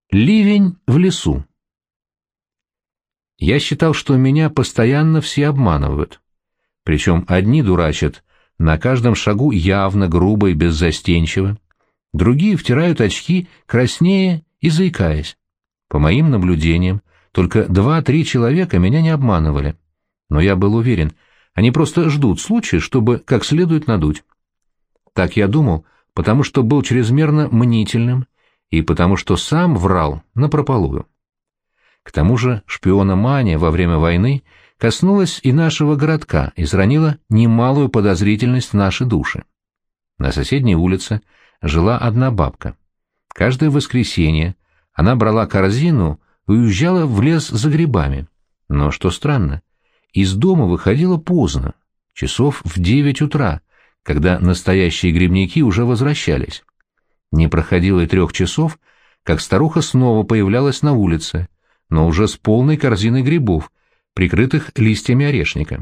Ливень в лесу. Я считал, что меня постоянно все обманывают. Причем одни дурачат на каждом шагу явно, грубо и беззастенчиво, другие втирают очки краснея и заикаясь. По моим наблюдениям, только 2-3 человека меня не обманывали. Но я был уверен, они просто ждут случая, чтобы как следует надуть. Так я думал, потому что был чрезмерно мнительным, и потому что сам врал напропалую. К тому же шпиономания во время войны коснулась и нашего городка, и изранила немалую подозрительность в наши души. На соседней улице жила одна бабка. Каждое воскресенье она брала корзину и уезжала в лес за грибами. Но, что странно, из дома выходила поздно, часов в 9 утра, когда настоящие грибники уже возвращались. Не проходило и 3 часов, как старуха снова появлялась на улице, но уже с полной корзиной грибов, прикрытых листьями орешника.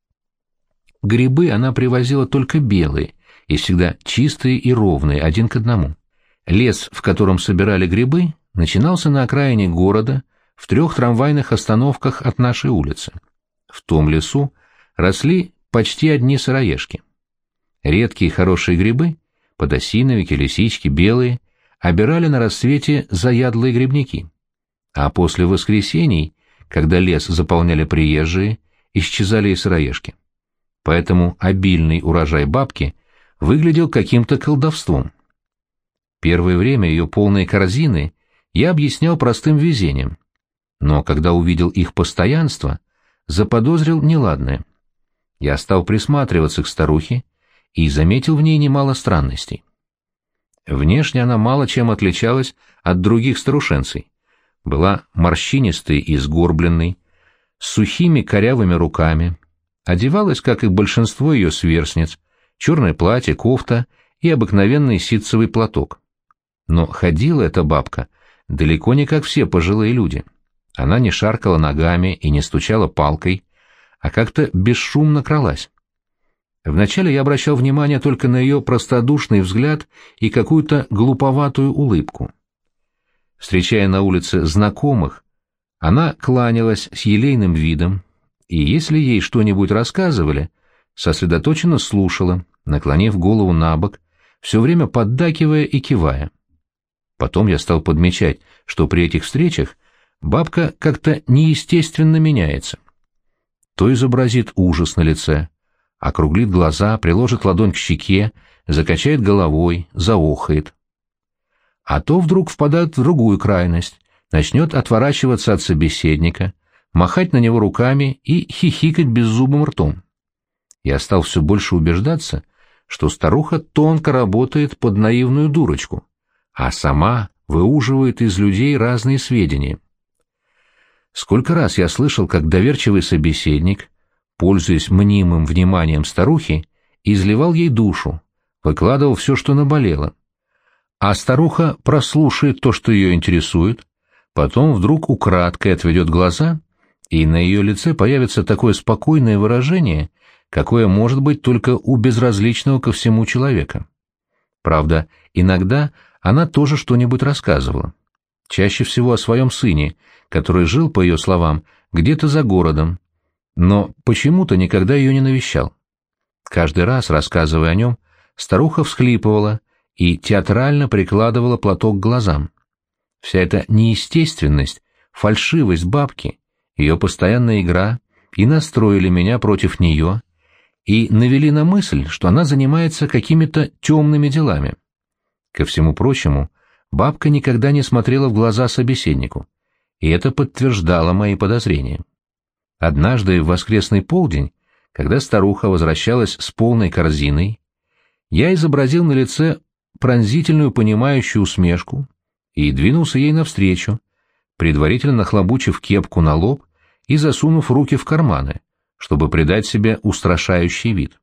Грибы она привозила только белые, и всегда чистые и ровные, один к одному. Лес, в котором собирали грибы, начинался на окраине города, в 3 трамвайных остановках от нашей улицы. В том лесу росли почти одни сыроежки. Редкие хорошие грибы, подосиновики, лисички, белые, обирали на рассвете заядлые грибники. А после воскресений, когда лес заполняли приезжие, исчезали и сыроежки. Поэтому обильный урожай бабки выглядел каким-то колдовством. Первое время ее полные корзины я объяснял простым везением, но когда увидел их постоянство, заподозрил неладное. Я стал присматриваться к старухе и заметил в ней немало странностей. Внешне она мало чем отличалась от других старушенцей. Была морщинистой и сгорбленной, с сухими корявыми руками, одевалась, как и большинство ее сверстниц, черное платье, кофта и обыкновенный ситцевый платок. Но ходила эта бабка далеко не как все пожилые люди. Она не шаркала ногами и не стучала палкой, а как-то бесшумно кралась. Вначале я обращал внимание только на ее простодушный взгляд и какую-то глуповатую улыбку. Встречая на улице знакомых, она кланялась с елейным видом, и если ей что-нибудь рассказывали, сосредоточенно слушала, наклонив голову набок, все время поддакивая и кивая. Потом я стал подмечать, что при этих встречах бабка как-то неестественно меняется. То изобразит ужас на лице, округлит глаза, приложит ладонь к щеке, закачает головой, заохает. А то вдруг впадает в другую крайность, начнет отворачиваться от собеседника, махать на него руками и хихикать беззубым ртом. Я стал все больше убеждаться, что старуха тонко работает под наивную дурочку, а сама выуживает из людей разные сведения. Сколько раз я слышал, как доверчивый собеседник, пользуясь мнимым вниманием старухи, изливал ей душу, выкладывал все, что наболело. А старуха прослушает то, что ее интересует, потом вдруг украдкой отведет глаза, и на ее лице появится такое спокойное выражение, какое может быть только у безразличного ко всему человека. Правда, иногда она тоже что-нибудь рассказывала. Чаще всего о своем сыне, который жил, по ее словам, где-то за городом, но почему-то никогда ее не навещал. Каждый раз, рассказывая о нем, старуха всхлипывала и театрально прикладывала платок к глазам. Вся эта неестественность, фальшивость бабки, ее постоянная игра и настроили меня против нее, и навели на мысль, что она занимается какими-то темными делами. Ко всему прочему, бабка никогда не смотрела в глаза собеседнику, и это подтверждало мои подозрения. Однажды в воскресный полдень, когда старуха возвращалась с полной корзиной, я изобразил на лице пронзительную понимающую усмешку и двинулся ей навстречу, предварительно нахлобучив кепку на лоб и засунув руки в карманы, чтобы придать себе устрашающий вид.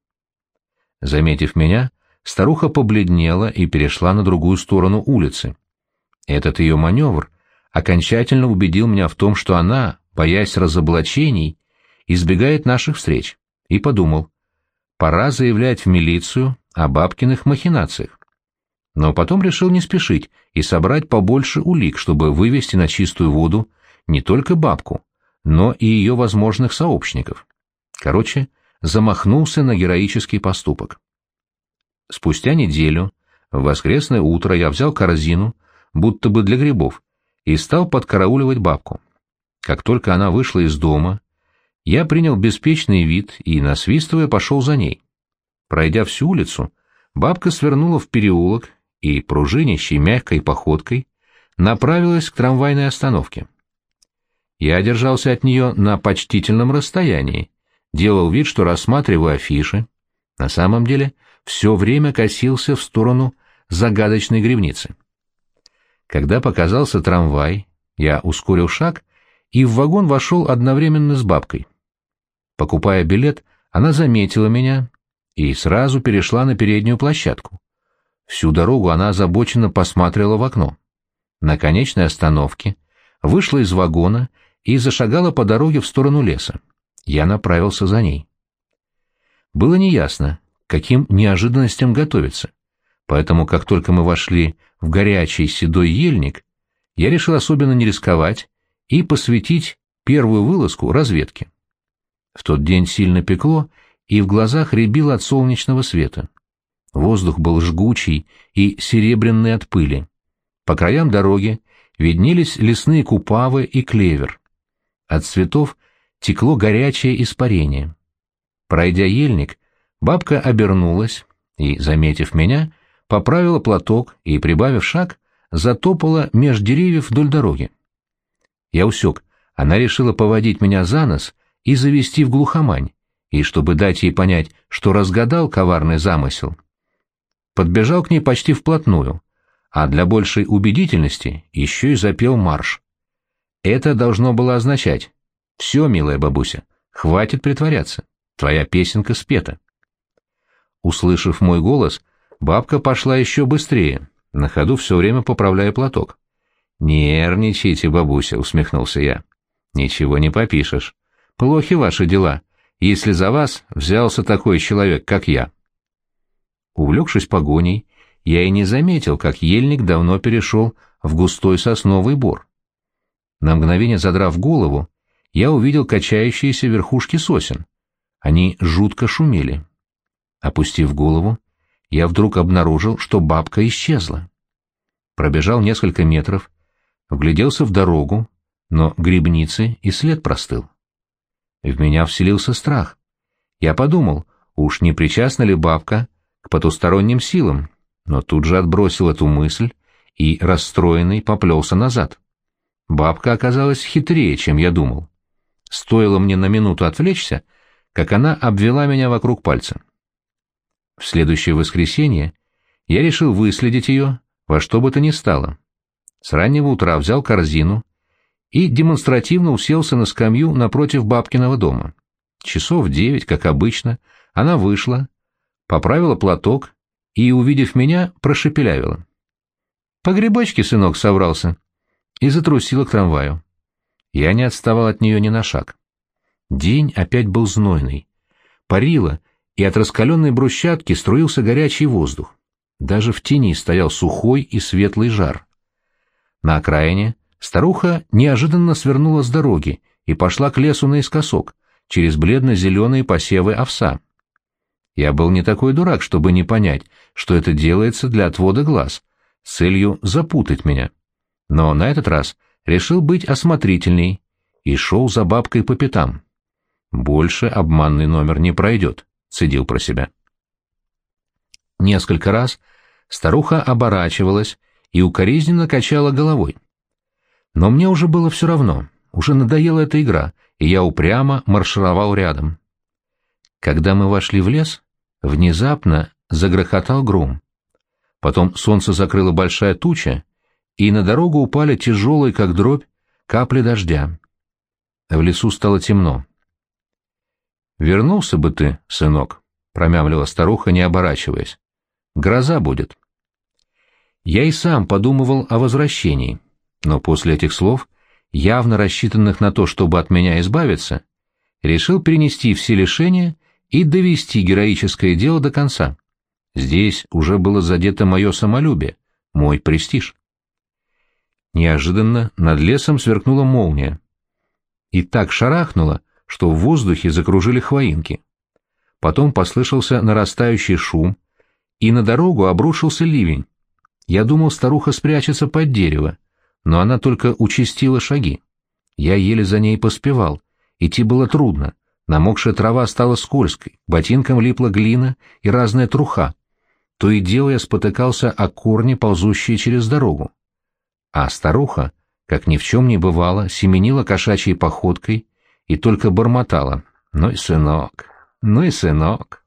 Заметив меня, старуха побледнела и перешла на другую сторону улицы. Этот ее маневр окончательно убедил меня в том, что она, боясь разоблачений, избегает наших встреч, и подумал, пора заявлять в милицию о бабкиных махинациях. но потом решил не спешить и собрать побольше улик, чтобы вывести на чистую воду не только бабку, но и ее возможных сообщников. Короче, замахнулся на героический поступок. Спустя неделю, в воскресное утро, я взял корзину, будто бы для грибов, и стал подкарауливать бабку. Как только она вышла из дома, я принял беспечный вид и, насвистывая, пошел за ней. Пройдя всю улицу, бабка свернула в переулок и, пружинящей мягкой походкой, направилась к трамвайной остановке. Я держался от нее на почтительном расстоянии, делал вид, что рассматриваю афиши. На самом деле все время косился в сторону загадочной грибницы. Когда показался трамвай, я ускорил шаг и в вагон вошел одновременно с бабкой. Покупая билет, она заметила меня и сразу перешла на переднюю площадку. Всю дорогу она озабоченно посматривала в окно. На конечной остановке вышла из вагона и зашагала по дороге в сторону леса. Я направился за ней. Было неясно, к каким неожиданностям готовиться, поэтому, как только мы вошли в горячий седой ельник, я решил особенно не рисковать и посвятить первую вылазку разведке. В тот день сильно пекло, и в глазах рябило от солнечного света. Воздух был жгучий и серебряный от пыли. По краям дороги виднелись лесные купавы и клевер. От цветов текло горячее испарение. Пройдя ельник, бабка обернулась и, заметив меня, поправила платок и, прибавив шаг, затопала меж деревьев вдоль дороги. Я усек, она решила поводить меня за нос и завести в глухомань, и, чтобы дать ей понять, что разгадал коварный замысел, подбежал к ней почти вплотную, а для большей убедительности еще и запел марш. Это должно было означать: «Все, милая бабуся, хватит притворяться, твоя песенка спета». Услышав мой голос, бабка пошла еще быстрее, на ходу все время поправляя платок. «Нервничайте, бабуся», — усмехнулся я. «Ничего не попишешь. Плохи ваши дела, если за вас взялся такой человек, как я». Увлекшись погоней, я и не заметил, как ельник давно перешел в густой сосновый бор. На мгновение задрав голову, я увидел качающиеся верхушки сосен. Они жутко шумели. Опустив голову, я вдруг обнаружил, что бабка исчезла. Пробежал несколько метров, вгляделся в дорогу, но грибницы и след простыл. В меня вселился страх. Я подумал, уж не причастна ли бабка к потусторонним силам, но тут же отбросил эту мысль и, расстроенный, поплелся назад. Бабка оказалась хитрее, чем я думал. Стоило мне на минуту отвлечься, как она обвела меня вокруг пальца. В следующее воскресенье я решил выследить ее во что бы то ни стало. С раннего утра взял корзину и демонстративно уселся на скамью напротив бабкиного дома. Часов 9, как обычно, она вышла, поправила платок и, увидев меня, прошепелявила: «По грибочке, сынок, собрался», и затрусила к трамваю. Я не отставал от нее ни на шаг. День опять был знойный. Парило, и от раскаленной брусчатки струился горячий воздух. Даже в тени стоял сухой и светлый жар. На окраине старуха неожиданно свернула с дороги и пошла к лесу наискосок, через бледно-зеленые посевы овса. Я был не такой дурак, чтобы не понять, что это делается для отвода глаз, с целью запутать меня. Но на этот раз решил быть осмотрительней и шел за бабкой по пятам. «Больше обманный номер не пройдет», — цедил про себя. Несколько раз старуха оборачивалась и укоризненно качала головой. Но мне уже было все равно, уже надоела эта игра, и я упрямо маршировал рядом. Когда мы вошли в лес, внезапно загрохотал гром. Потом солнце закрыла большая туча, и на дорогу упали тяжелые, как дробь, капли дождя. В лесу стало темно. «Вернулся бы ты, сынок», — промямлила старуха, не оборачиваясь. «Гроза будет». Я и сам подумывал о возвращении, но после этих слов, явно рассчитанных на то, чтобы от меня избавиться, решил перенести все лишения и довести героическое дело до конца. Здесь уже было задето мое самолюбие, мой престиж. Неожиданно над лесом сверкнула молния. И так шарахнула, что в воздухе закружили хвоинки. Потом послышался нарастающий шум, и на дорогу обрушился ливень. Я думал, старуха спрячется под дерево, но она только участила шаги. Я еле за ней поспевал, идти было трудно, намокшая трава стала скользкой, ботинкам липла глина и разная труха. То и дело я спотыкался о корни, ползущие через дорогу. А старуха, как ни в чем не бывало, семенила кошачьей походкой и только бормотала: «Ну и сынок, ну и сынок».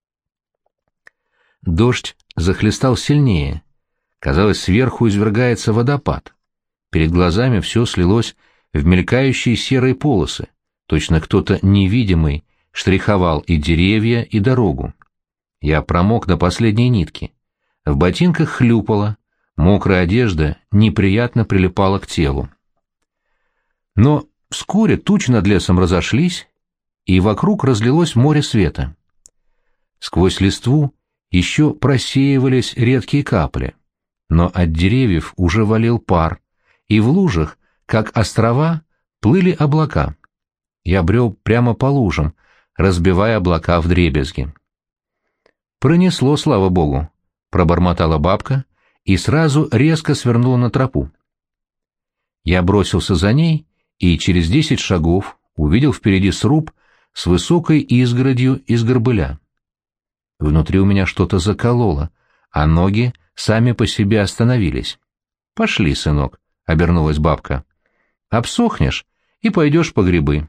Дождь захлестал сильнее. Казалось, сверху извергается водопад. Перед глазами все слилось в мелькающие серые полосы. Точно кто-то невидимый штриховал и деревья, и дорогу. Я промок до последней нитки. В ботинках хлюпало, мокрая одежда неприятно прилипала к телу. Но вскоре тучи над лесом разошлись, и вокруг разлилось море света. Сквозь листву еще просеивались редкие капли, но от деревьев уже валил пар, и в лужах, как острова, плыли облака. Я брел прямо по лужам, разбивая облака вдребезги. «Пронесло, слава богу», — пробормотала бабка и сразу резко свернула на тропу. Я бросился за ней и через 10 шагов увидел впереди сруб с высокой изгородью из горбыля. Внутри у меня что-то закололо, а ноги сами по себе остановились. «Пошли, сынок», — обернулась бабка. «Обсохнешь и пойдешь по грибы».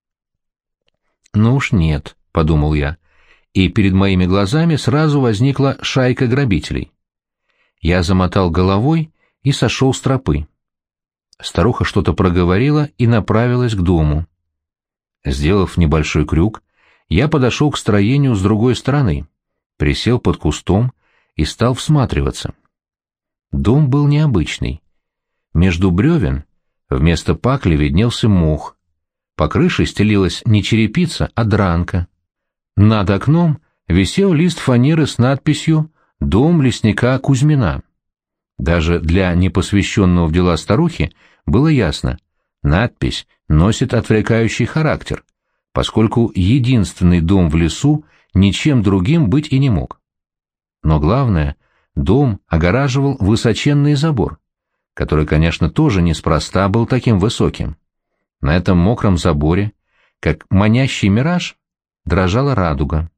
«Ну уж нет», — подумал я, и перед моими глазами сразу возникла шайка грабителей. Я замотал головой и сошел с тропы. Старуха что-то проговорила и направилась к дому. Сделав небольшой крюк, я подошел к строению с другой стороны, присел под кустом и стал всматриваться. Дом был необычный. Между бревен вместо пакли виднелся мох. По крыше стелилась не черепица, а дранка. Над окном висел лист фанеры с надписью «Дом лесника Кузьмина». Даже для непосвященного в дела старухи было ясно, надпись носит отвлекающий характер, поскольку единственный дом в лесу ничем другим быть и не мог. Но главное, дом огораживал высоченный забор, который, конечно, тоже неспроста был таким высоким. На этом мокром заборе, как манящий мираж, дрожала радуга.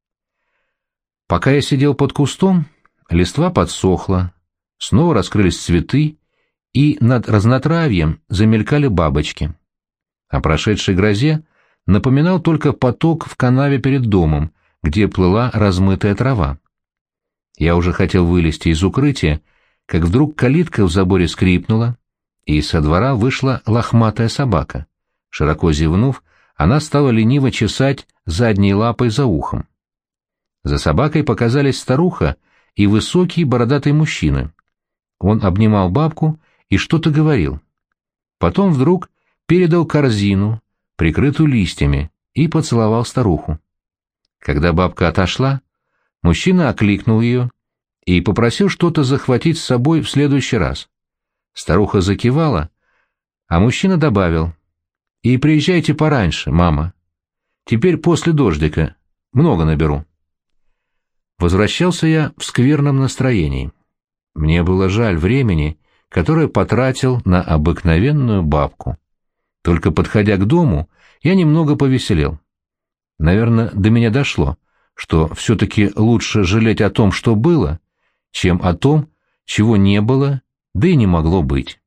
Пока я сидел под кустом, листва подсохла, снова раскрылись цветы, и над разнотравьем замелькали бабочки. О прошедшей грозе напоминал только поток в канаве перед домом, где плыла размытая трава. Я уже хотел вылезти из укрытия, как вдруг калитка в заборе скрипнула, и со двора вышла лохматая собака. Широко зевнув, она стала лениво чесать задней лапой за ухом. За собакой показались старуха и высокий бородатый мужчина. Он обнимал бабку и что-то говорил. Потом вдруг передал корзину, прикрытую листьями, и поцеловал старуху. Когда бабка отошла, мужчина окликнул ее и попросил что-то захватить с собой в следующий раз. Старуха закивала, а мужчина добавил: «И приезжайте пораньше, мама. Теперь после дождика. Много наберу». Возвращался я в скверном настроении. Мне было жаль времени, которое потратил на обыкновенную бабку. Только подходя к дому, я немного повеселел. Наверное, до меня дошло, что все-таки лучше жалеть о том, что было, чем о том, чего не было, да и не могло быть.